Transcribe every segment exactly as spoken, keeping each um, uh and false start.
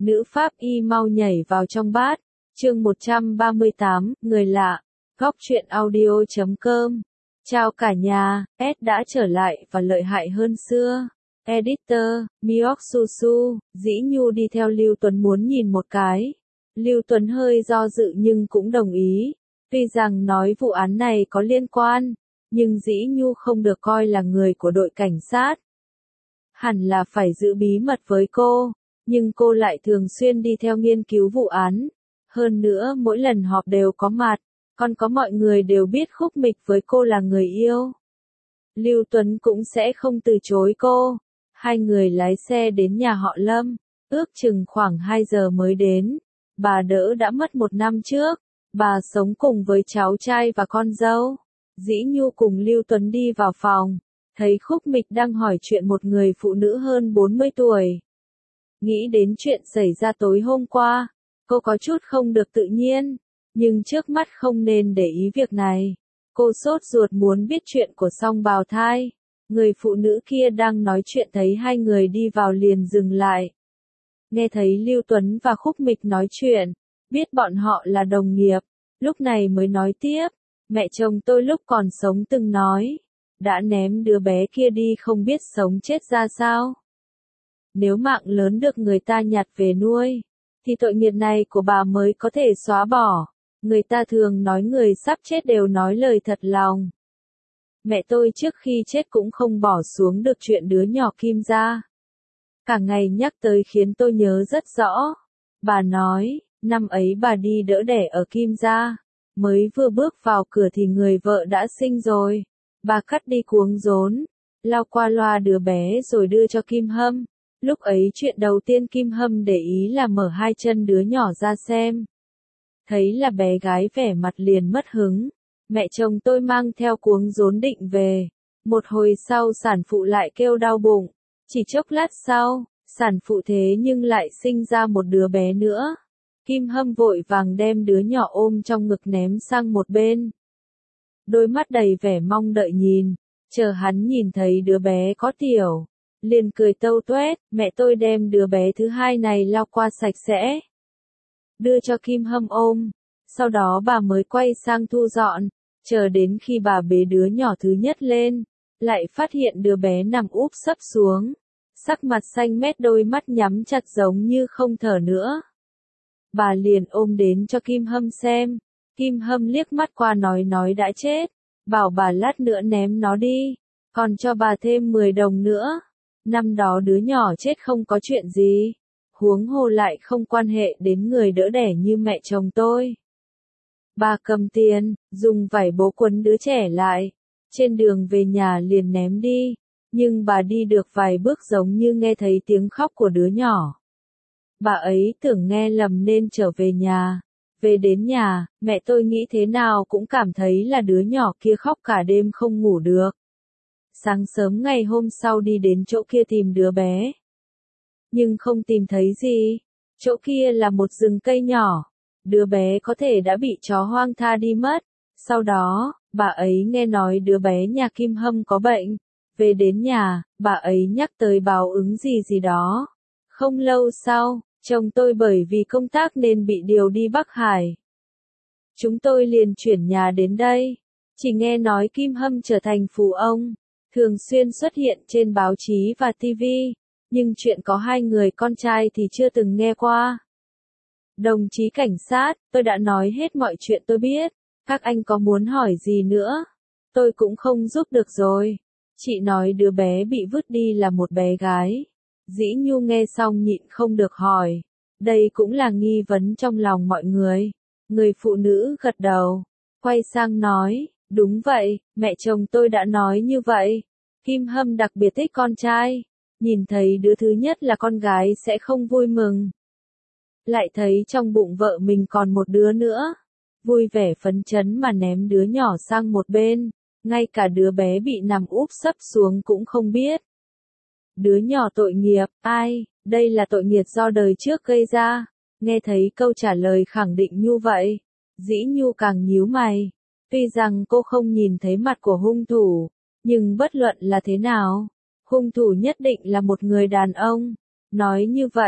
Nữ pháp y mau nhảy vào trong bát. Chương một trăm ba mươi tám, người lạ. Góc truyện audio chấm com. Chào cả nhà, S đã trở lại và lợi hại hơn xưa. Editor, Miok Susu, Dĩ Nhu đi theo Lưu Tuấn muốn nhìn một cái. Lưu Tuấn hơi do dự nhưng cũng đồng ý. Tuy rằng nói vụ án này có liên quan, nhưng Dĩ Nhu không được coi là người của đội cảnh sát. Hẳn là phải giữ bí mật với cô, nhưng cô lại thường xuyên đi theo nghiên cứu vụ án. Hơn nữa mỗi lần họp đều có mặt, còn có mọi người đều biết Khúc Mịch với cô là người yêu. Lưu Tuấn cũng sẽ không từ chối cô. Hai người lái xe đến nhà họ Lâm, ước chừng khoảng hai giờ mới đến. Bà đỡ đã mất một năm trước, bà sống cùng với cháu trai và con dâu. Dĩ Nhu cùng Lưu Tuấn đi vào phòng, thấy Khúc Mịch đang hỏi chuyện một người phụ nữ hơn bốn mươi tuổi. Nghĩ đến chuyện xảy ra tối hôm qua, cô có chút không được tự nhiên, nhưng trước mắt không nên để ý việc này. Cô sốt ruột muốn biết chuyện của song bào thai. Người phụ nữ kia đang nói chuyện thấy hai người đi vào liền dừng lại. Nghe thấy Lưu Tuấn và Khúc Mịch nói chuyện, biết bọn họ là đồng nghiệp, lúc này mới nói tiếp. Mẹ chồng tôi lúc còn sống từng nói, đã ném đứa bé kia đi không biết sống chết ra sao. Nếu mạng lớn được người ta nhặt về nuôi, thì tội nghiệp này của bà mới có thể xóa bỏ. Người ta thường nói người sắp chết đều nói lời thật lòng. Mẹ tôi trước khi chết cũng không bỏ xuống được chuyện đứa nhỏ Kim gia. Cả ngày nhắc tới khiến tôi nhớ rất rõ. Bà nói, năm ấy bà đi đỡ đẻ ở Kim gia, mới vừa bước vào cửa thì người vợ đã sinh rồi. Bà cắt đi cuống rốn, lau qua loa đứa bé rồi đưa cho Kim Hâm. Lúc ấy chuyện đầu tiên Kim Hâm để ý là mở hai chân đứa nhỏ ra xem. Thấy là bé gái vẻ mặt liền mất hứng. Mẹ chồng tôi mang theo cuống rốn định về. Một hồi sau sản phụ lại kêu đau bụng. Chỉ chốc lát sau, sản phụ thế nhưng lại sinh ra một đứa bé nữa. Kim Hâm vội vàng đem đứa nhỏ ôm trong ngực ném sang một bên. Đôi mắt đầy vẻ mong đợi nhìn, chờ hắn nhìn thấy đứa bé có tiểu. Liền cười tâu tuét, mẹ tôi đem đứa bé thứ hai này lau qua sạch sẽ. Đưa cho Kim Hâm ôm, sau đó bà mới quay sang thu dọn, chờ đến khi bà bế đứa nhỏ thứ nhất lên, lại phát hiện đứa bé nằm úp sấp xuống, sắc mặt xanh mét đôi mắt nhắm chặt giống như không thở nữa. Bà liền ôm đến cho Kim Hâm xem, Kim Hâm liếc mắt qua nói nói đã chết, bảo bà lát nữa ném nó đi, còn cho bà thêm mười đồng nữa. Năm đó đứa nhỏ chết không có chuyện gì, huống hồ lại không quan hệ đến người đỡ đẻ như mẹ chồng tôi. Bà cầm tiền, dùng vải bố quấn đứa trẻ lại, trên đường về nhà liền ném đi, nhưng bà đi được vài bước giống như nghe thấy tiếng khóc của đứa nhỏ. Bà ấy tưởng nghe lầm nên trở về nhà. Về đến nhà, mẹ tôi nghĩ thế nào cũng cảm thấy là đứa nhỏ kia khóc cả đêm không ngủ được. Sáng sớm ngày hôm sau đi đến chỗ kia tìm đứa bé. Nhưng không tìm thấy gì. Chỗ kia là một rừng cây nhỏ. Đứa bé có thể đã bị chó hoang tha đi mất. Sau đó, bà ấy nghe nói đứa bé nhà Kim Hâm có bệnh. Về đến nhà, bà ấy nhắc tới báo ứng gì gì đó. Không lâu sau, chồng tôi bởi vì công tác nên bị điều đi Bắc Hải. Chúng tôi liền chuyển nhà đến đây. Chỉ nghe nói Kim Hâm trở thành phú ông, thường xuyên xuất hiện trên báo chí và ti vi, nhưng chuyện có hai người con trai thì chưa từng nghe qua. Đồng chí cảnh sát, tôi đã nói hết mọi chuyện tôi biết, các anh có muốn hỏi gì nữa? Tôi cũng không giúp được rồi. Chị nói đứa bé bị vứt đi là một bé gái. Dĩ Nhu nghe xong nhịn không được hỏi. Đây cũng là nghi vấn trong lòng mọi người. Người phụ nữ gật đầu, quay sang nói, đúng vậy, mẹ chồng tôi đã nói như vậy. Kim Hâm đặc biệt thích con trai, nhìn thấy đứa thứ nhất là con gái sẽ không vui mừng. Lại thấy trong bụng vợ mình còn một đứa nữa, vui vẻ phấn chấn mà ném đứa nhỏ sang một bên, ngay cả đứa bé bị nằm úp sấp xuống cũng không biết. Đứa nhỏ tội nghiệp, ai, đây là tội nghiệp do đời trước gây ra. Nghe thấy câu trả lời khẳng định như vậy, Dĩ Nhu càng nhíu mày. Tuy rằng cô không nhìn thấy mặt của hung thủ, nhưng bất luận là thế nào, hung thủ nhất định là một người đàn ông. Nói như vậy,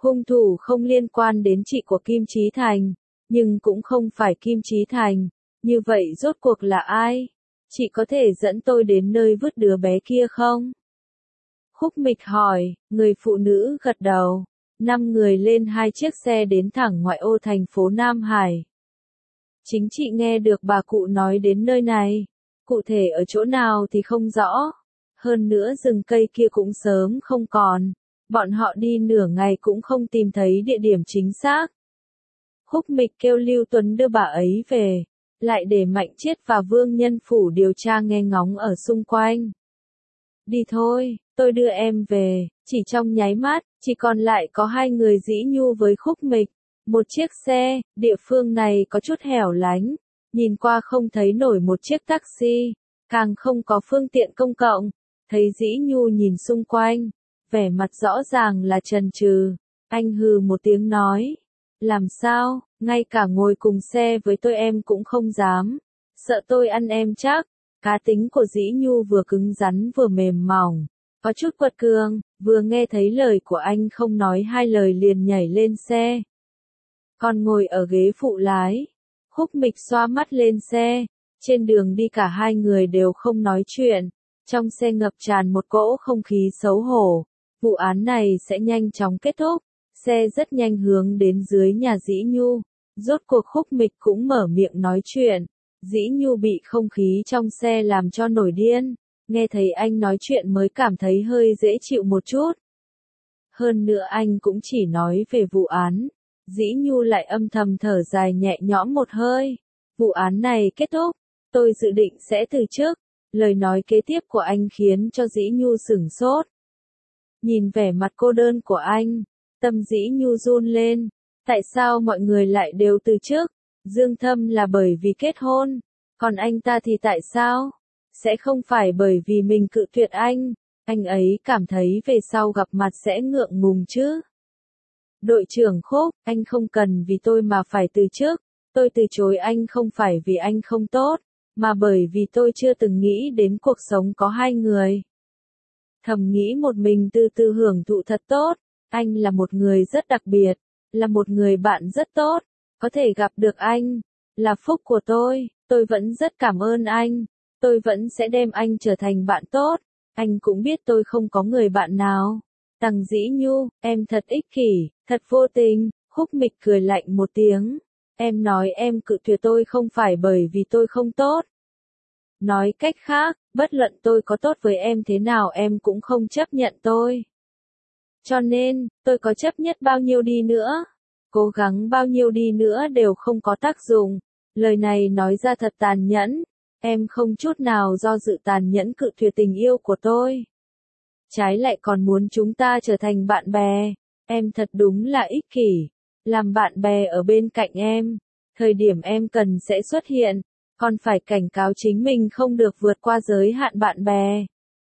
Hung thủ không liên quan đến chị của Kim Chí Thành, nhưng cũng không phải Kim Chí Thành. Như vậy rốt cuộc là ai? Chị có thể dẫn tôi đến nơi vứt đứa bé kia không? Khúc Mịch hỏi, người phụ nữ gật đầu. Năm người lên hai chiếc xe đến thẳng ngoại ô thành phố Nam Hải. Chính chị nghe được bà cụ nói đến nơi này. Cụ thể ở chỗ nào thì không rõ. Hơn nữa rừng cây kia cũng sớm không còn. Bọn họ đi nửa ngày cũng không tìm thấy địa điểm chính xác. Khúc Mịch kêu Lưu Tuấn đưa bà ấy về. Lại để Mạnh Chiết và Vương Nhân Phủ điều tra nghe ngóng ở xung quanh. Đi thôi, tôi đưa em về. Chỉ trong nháy mắt, chỉ còn lại có hai người Dĩ Nhu với Khúc Mịch. Một chiếc xe, địa phương này có chút hẻo lánh. Nhìn qua không thấy nổi một chiếc taxi, càng không có phương tiện công cộng. Thấy Dĩ Nhu nhìn xung quanh, vẻ mặt rõ ràng là chần chừ. Anh hừ một tiếng nói. Làm sao, ngay cả ngồi cùng xe với tôi em cũng không dám. Sợ tôi ăn em chắc. Cá tính của Dĩ Nhu vừa cứng rắn vừa mềm mỏng. Có chút quật cường, vừa nghe thấy lời của anh không nói hai lời liền nhảy lên xe. Còn ngồi ở ghế phụ lái. Khúc Mịch xoa mắt lên xe. Trên đường đi cả hai người đều không nói chuyện. Trong xe ngập tràn một cỗ không khí xấu hổ. Vụ án này sẽ nhanh chóng kết thúc. Xe rất nhanh hướng đến dưới nhà Dĩ Nhu. Rốt cuộc Khúc Mịch cũng mở miệng nói chuyện. Dĩ Nhu bị không khí trong xe làm cho nổi điên. Nghe thấy anh nói chuyện mới cảm thấy hơi dễ chịu một chút. Hơn nữa anh cũng chỉ nói về vụ án. Dĩ Nhu lại âm thầm thở dài nhẹ nhõm một hơi. Vụ án này kết thúc. Tôi dự định sẽ từ chức. Lời nói kế tiếp của anh khiến cho Dĩ Nhu sửng sốt. Nhìn vẻ mặt cô đơn của anh. Tâm Dĩ Nhu run lên. Tại sao mọi người lại đều từ chức? Dương Thâm là bởi vì kết hôn. Còn anh ta thì tại sao? Sẽ không phải bởi vì mình cự tuyệt anh. Anh ấy cảm thấy về sau gặp mặt sẽ ngượng ngùng chứ. Đội trưởng Khúc, anh không cần vì tôi mà phải từ chức. Tôi từ chối anh không phải vì anh không tốt, mà bởi vì tôi chưa từng nghĩ đến cuộc sống có hai người. Thầm nghĩ một mình từ từ hưởng thụ thật tốt. Anh là một người rất đặc biệt, là một người bạn rất tốt. Có thể gặp được anh, là phúc của tôi. Tôi vẫn rất cảm ơn anh. Tôi vẫn sẽ đem anh trở thành bạn tốt. Anh cũng biết tôi không có người bạn nào. Tằng Dĩ Nhu, em thật ích kỷ, thật vô tình. Khúc Mịch cười lạnh một tiếng. Em nói em cự tuyệt tôi không phải bởi vì tôi không tốt. Nói cách khác, bất luận tôi có tốt với em thế nào em cũng không chấp nhận tôi. Cho nên, tôi có chấp nhất bao nhiêu đi nữa, cố gắng bao nhiêu đi nữa đều không có tác dụng. Lời này nói ra thật tàn nhẫn. Em không chút nào do dự tàn nhẫn cự tuyệt tình yêu của tôi. Trái lại còn muốn chúng ta trở thành bạn bè. Em thật đúng là ích kỷ. Làm bạn bè ở bên cạnh em. Thời điểm em cần sẽ xuất hiện. Còn phải cảnh cáo chính mình không được vượt qua giới hạn bạn bè.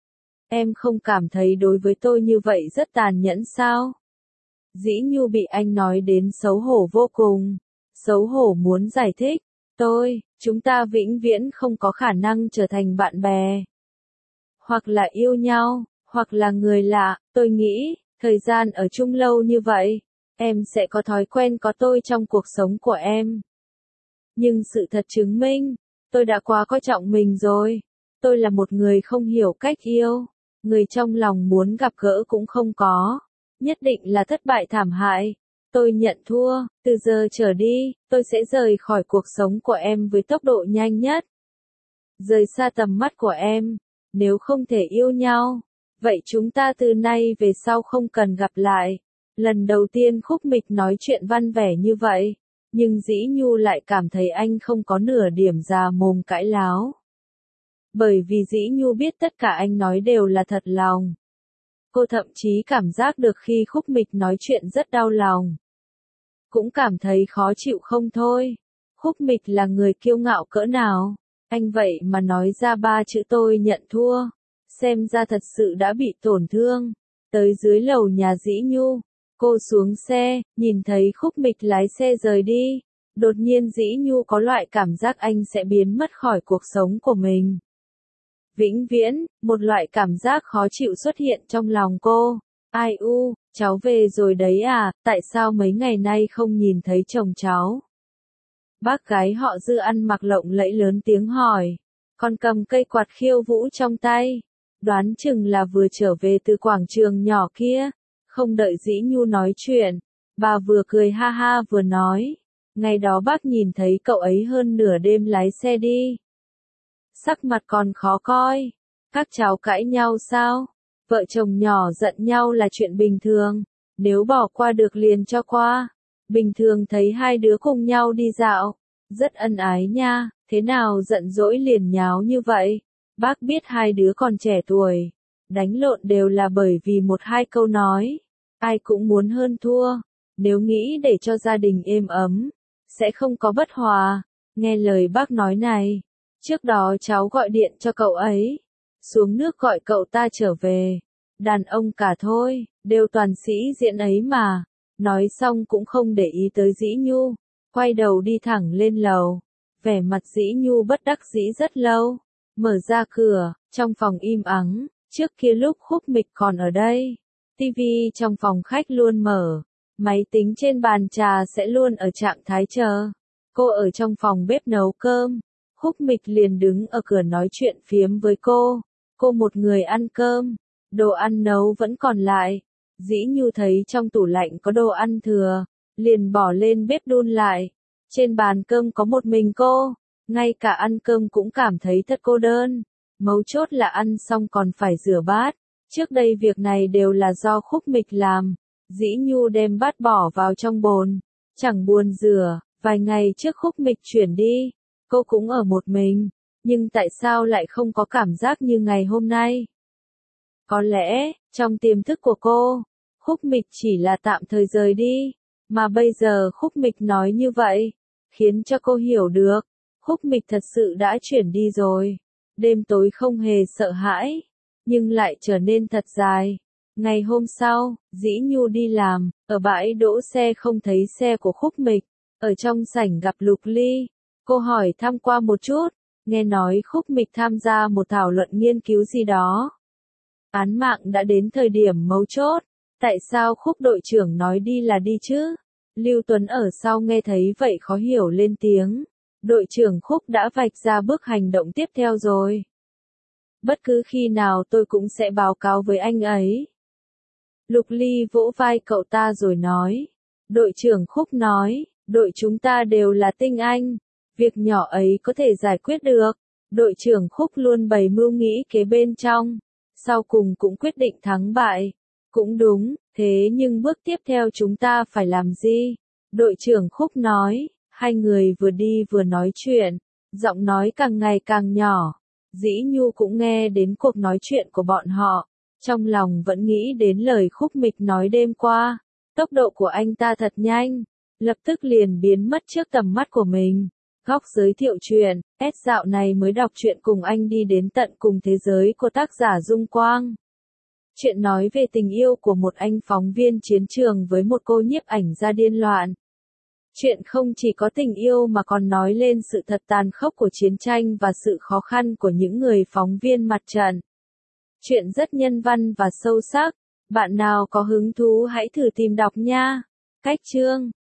Em không cảm thấy đối với tôi như vậy rất tàn nhẫn sao? Dĩ Nhu bị anh nói đến xấu hổ vô cùng. Xấu hổ muốn giải thích. Tôi, chúng ta vĩnh viễn không có khả năng trở thành bạn bè. Hoặc là yêu nhau, hoặc là người lạ. Tôi nghĩ, thời gian ở chung lâu như vậy, em sẽ có thói quen có tôi trong cuộc sống của em. Nhưng sự thật chứng minh, tôi đã quá coi trọng mình rồi. Tôi là một người không hiểu cách yêu. Người trong lòng muốn gặp gỡ cũng không có. Nhất định là thất bại thảm hại. Tôi nhận thua, từ giờ trở đi, tôi sẽ rời khỏi cuộc sống của em với tốc độ nhanh nhất. Rời xa tầm mắt của em. Nếu không thể yêu nhau, vậy chúng ta từ nay về sau không cần gặp lại. Lần đầu tiên Khúc Mịch nói chuyện văn vẻ như vậy, nhưng Dĩ Nhu lại cảm thấy anh không có nửa điểm già mồm cãi láo. Bởi vì Dĩ Nhu biết tất cả anh nói đều là thật lòng. Cô thậm chí cảm giác được khi Khúc Mịch nói chuyện rất đau lòng. Cũng cảm thấy khó chịu không thôi. Khúc Mịch là người kiêu ngạo cỡ nào. Anh vậy mà nói ra ba chữ tôi nhận thua. Xem ra thật sự đã bị tổn thương. Tới dưới lầu nhà Dĩ Nhu. Cô xuống xe, nhìn thấy Khúc Mịch lái xe rời đi. Đột nhiên Dĩ Nhu có loại cảm giác anh sẽ biến mất khỏi cuộc sống của mình. Vĩnh viễn, một loại cảm giác khó chịu xuất hiện trong lòng cô. Ai u, Cháu về rồi đấy à, tại sao mấy ngày nay không nhìn thấy chồng cháu? Bác gái họ Dư ăn mặc lộng lẫy lớn tiếng hỏi, còn cầm cây quạt khiêu vũ trong tay. Đoán chừng là vừa trở về từ quảng trường nhỏ kia. Không đợi Dĩ Nhu nói chuyện, bà vừa cười ha ha vừa nói, ngày đó bác nhìn thấy cậu ấy hơn nửa đêm lái xe đi. Sắc mặt còn khó coi. Các cháu cãi nhau sao? Vợ chồng nhỏ giận nhau là chuyện bình thường, nếu bỏ qua được liền cho qua. Bình thường thấy hai đứa cùng nhau đi dạo, rất ân ái nha, thế nào giận dỗi liền nháo như vậy? Bác biết hai đứa còn trẻ tuổi, đánh lộn đều là bởi vì một hai câu nói, ai cũng muốn hơn thua, nếu nghĩ để cho gia đình êm ấm, sẽ không có bất hòa. Nghe lời bác nói này, trước đó cháu gọi điện cho cậu ấy, xuống nước gọi cậu ta trở về, đàn ông cả thôi, đều toàn sĩ diện ấy mà. Nói xong cũng không để ý tới Dĩ Nhu, quay đầu đi thẳng lên lầu, vẻ mặt Dĩ Nhu bất đắc dĩ rất lâu. Mở ra cửa, trong phòng im ắng, trước kia lúc Khúc Mịch còn ở đây, tivi trong phòng khách luôn mở, máy tính trên bàn trà sẽ luôn ở trạng thái chờ. Cô ở trong phòng bếp nấu cơm, Khúc Mịch liền đứng ở cửa nói chuyện phiếm với cô, cô một người ăn cơm, đồ ăn nấu vẫn còn lại. Dĩ Nhu thấy trong tủ lạnh có đồ ăn thừa, liền bỏ lên bếp đun lại. Trên bàn cơm có một mình cô, ngay cả ăn cơm cũng cảm thấy thật cô đơn. Mấu chốt là ăn xong còn phải rửa bát. Trước đây việc này đều là do Khúc Mịch làm. Dĩ Nhu đem bát bỏ vào trong bồn, chẳng buồn rửa. Vài ngày trước Khúc Mịch chuyển đi, cô cũng ở một mình, nhưng tại sao lại không có cảm giác như ngày hôm nay? Có lẽ, trong tiềm thức của cô, Khúc Mịch chỉ là tạm thời rời đi, mà bây giờ Khúc Mịch nói như vậy, khiến cho cô hiểu được, Khúc Mịch thật sự đã chuyển đi rồi. Đêm tối không hề sợ hãi, nhưng lại trở nên thật dài. Ngày hôm sau, Dĩ Nhu đi làm, ở bãi đỗ xe không thấy xe của Khúc Mịch, ở trong sảnh gặp Lục Ly. Cô hỏi thăm qua một chút, nghe nói Khúc Mịch tham gia một thảo luận nghiên cứu gì đó. Án mạng đã đến thời điểm mấu chốt, tại sao Khúc đội trưởng nói đi là đi chứ? Lưu Tuấn ở sau nghe thấy vậy khó hiểu lên tiếng. Đội trưởng Khúc đã vạch ra bước hành động tiếp theo rồi. Bất cứ khi nào tôi cũng sẽ báo cáo với anh ấy. Lục Ly vỗ vai cậu ta rồi nói. Đội trưởng Khúc nói, đội chúng ta đều là tinh anh, việc nhỏ ấy có thể giải quyết được. Đội trưởng Khúc luôn bày mưu nghĩ kế bên trong, sau cùng cũng quyết định thắng bại. Cũng đúng, thế nhưng bước tiếp theo chúng ta phải làm gì? Đội trưởng Khúc nói. Hai người vừa đi vừa nói chuyện, giọng nói càng ngày càng nhỏ. Dĩ Nhu cũng nghe đến cuộc nói chuyện của bọn họ, trong lòng vẫn nghĩ đến lời Khúc Mịch nói đêm qua. Tốc độ của anh ta thật nhanh, lập tức liền biến mất trước tầm mắt của mình. Góc giới thiệu truyện, S dạo này mới đọc truyện cùng anh đi đến tận cùng thế giới của tác giả Dung Quang. Chuyện nói về tình yêu của một anh phóng viên chiến trường với một cô nhiếp ảnh gia điên loạn. Chuyện không chỉ có tình yêu mà còn nói lên sự thật tàn khốc của chiến tranh và sự khó khăn của những người phóng viên mặt trận. Chuyện rất nhân văn và sâu sắc, bạn nào có hứng thú hãy thử tìm đọc nha. Cách chương